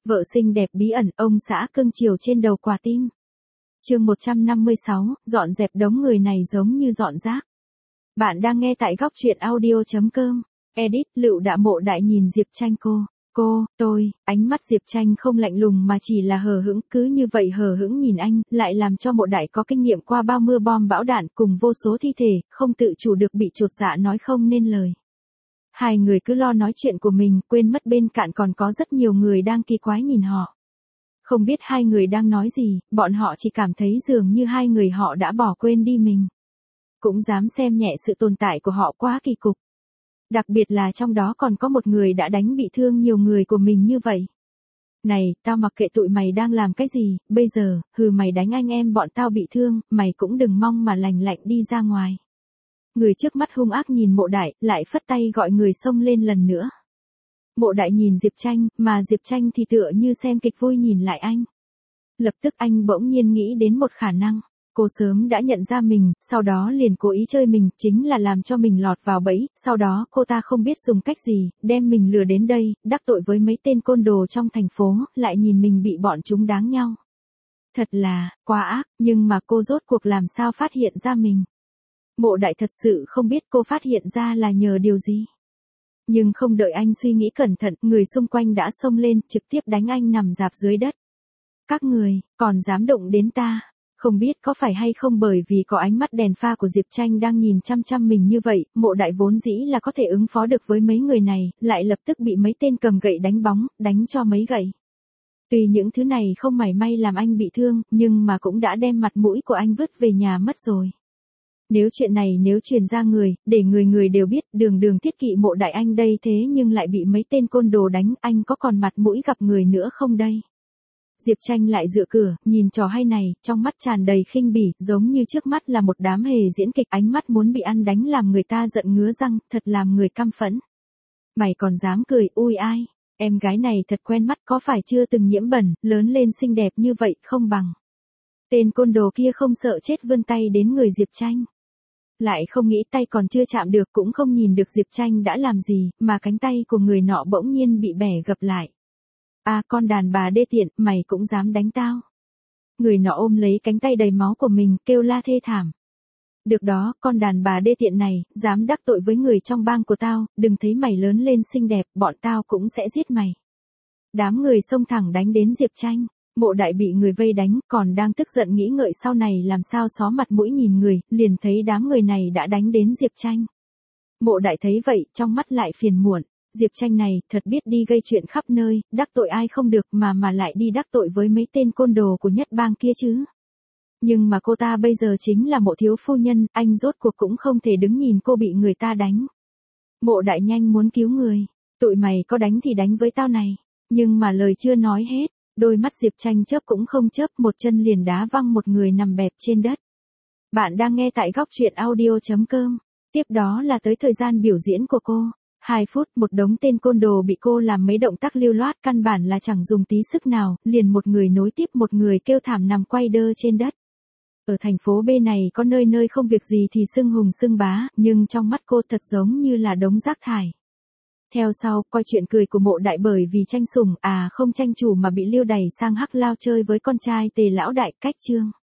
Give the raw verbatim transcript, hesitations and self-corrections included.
Vợ xinh đẹp bí ẩn, ông xã cưng chiều trên đầu quả tim. Chương một trăm năm mươi sáu, dọn dẹp đống người này giống như dọn rác. Bạn đang nghe tại góc truyện audio chấm com. Edit, Lựu Đạ Mộ Đại nhìn Diệp Tranh cô. Cô, tôi, ánh mắt Diệp Tranh không lạnh lùng mà chỉ là hờ hững, cứ như vậy hờ hững nhìn anh, lại làm cho Mộ Đại có kinh nghiệm qua bao mưa bom bão đạn cùng vô số thi thể, không tự chủ được bị chột dạ nói không nên lời. Hai người cứ lo nói chuyện của mình, quên mất bên cạnh còn có rất nhiều người đang kỳ quái nhìn họ. Không biết hai người đang nói gì, bọn họ chỉ cảm thấy dường như hai người họ đã bỏ quên đi mình. Cũng dám xem nhẹ sự tồn tại của họ quá kỳ cục. Đặc biệt là trong đó còn có một người đã đánh bị thương nhiều người của mình như vậy. Này, tao mặc kệ tụi mày đang làm cái gì, bây giờ, hừ mày đánh anh em bọn tao bị thương, mày cũng đừng mong mà lành lạnh đi ra ngoài. Người trước mắt hung ác nhìn Mộ Đại, lại phất tay gọi người xông lên lần nữa. Mộ Đại nhìn Diệp Tranh, mà Diệp Tranh thì tựa như xem kịch vui nhìn lại anh. Lập tức anh bỗng nhiên nghĩ đến một khả năng. Cô sớm đã nhận ra mình, sau đó liền cố ý chơi mình, chính là làm cho mình lọt vào bẫy, sau đó cô ta không biết dùng cách gì, đem mình lừa đến đây, đắc tội với mấy tên côn đồ trong thành phố, lại nhìn mình bị bọn chúng đáng nhau. Thật là, quá ác, nhưng mà cô rốt cuộc làm sao phát hiện ra mình. Mộ Đại thật sự không biết cô phát hiện ra là nhờ điều gì. Nhưng không đợi anh suy nghĩ cẩn thận, người xung quanh đã xông lên, trực tiếp đánh anh nằm rạp dưới đất. Các người, còn dám động đến ta. Không biết có phải hay không bởi vì có ánh mắt đèn pha của Diệp Tranh đang nhìn chăm chăm mình như vậy, Mộ Đại vốn dĩ là có thể ứng phó được với mấy người này, lại lập tức bị mấy tên cầm gậy đánh bóng, đánh cho mấy gậy. Tuy những thứ này không mảy may làm anh bị thương, nhưng mà cũng đã đem mặt mũi của anh vứt về nhà mất rồi. Nếu chuyện này nếu truyền ra người, để người người đều biết đường đường thiết kỵ Mộ Đại anh đây thế nhưng lại bị mấy tên côn đồ đánh, anh có còn mặt mũi gặp người nữa không đây? Diệp Tranh lại dựa cửa, nhìn trò hay này, trong mắt tràn đầy khinh bỉ, giống như trước mắt là một đám hề diễn kịch, ánh mắt muốn bị ăn đánh làm người ta giận ngứa răng, thật làm người căm phẫn. Mày còn dám cười, ui ai, em gái này thật quen mắt, có phải chưa từng nhiễm bẩn, lớn lên xinh đẹp như vậy, không bằng. Tên côn đồ kia không sợ chết vươn tay đến người Diệp Tranh. Lại không nghĩ tay còn chưa chạm được cũng không nhìn được Diệp Tranh đã làm gì, mà cánh tay của người nọ bỗng nhiên bị bẻ gập lại. À con đàn bà đê tiện, mày cũng dám đánh tao. Người nọ ôm lấy cánh tay đầy máu của mình, kêu la thê thảm. Được đó, con đàn bà đê tiện này, dám đắc tội với người trong bang của tao, đừng thấy mày lớn lên xinh đẹp, bọn tao cũng sẽ giết mày. Đám người xông thẳng đánh đến Diệp Tranh. Mộ Đại bị người vây đánh, còn đang tức giận nghĩ ngợi sau này làm sao xó mặt mũi nhìn người, liền thấy đám người này đã đánh đến Diệp Tranh. Mộ Đại thấy vậy, trong mắt lại phiền muộn. Diệp Tranh này, thật biết đi gây chuyện khắp nơi, đắc tội ai không được mà mà lại đi đắc tội với mấy tên côn đồ của nhất bang kia chứ. Nhưng mà cô ta bây giờ chính là Mộ thiếu phu nhân, anh rốt cuộc cũng không thể đứng nhìn cô bị người ta đánh. Mộ Đại nhanh muốn cứu người. Tụi mày có đánh thì đánh với tao này. Nhưng mà lời chưa nói hết, đôi mắt Diệp Tranh chớp cũng không chớp, một chân liền đá văng một người nằm bẹp trên đất. Bạn đang nghe tại góc truyện audio chấm com. Tiếp đó là tới thời gian biểu diễn của cô. Hai phút, một đống tên côn đồ bị cô làm mấy động tác lưu loát, căn bản là chẳng dùng tí sức nào, liền một người nối tiếp một người kêu thảm nằm quay đơ trên đất. Ở thành phố B này có nơi nơi không việc gì thì xưng hùng xưng bá, nhưng trong mắt cô thật giống như là đống rác thải. Theo sau, coi chuyện cười của Mộ Đại bởi vì tranh sủng, à không tranh chủ mà bị lưu đày sang Hắc Lao chơi với con trai Tề lão đại, cách chương.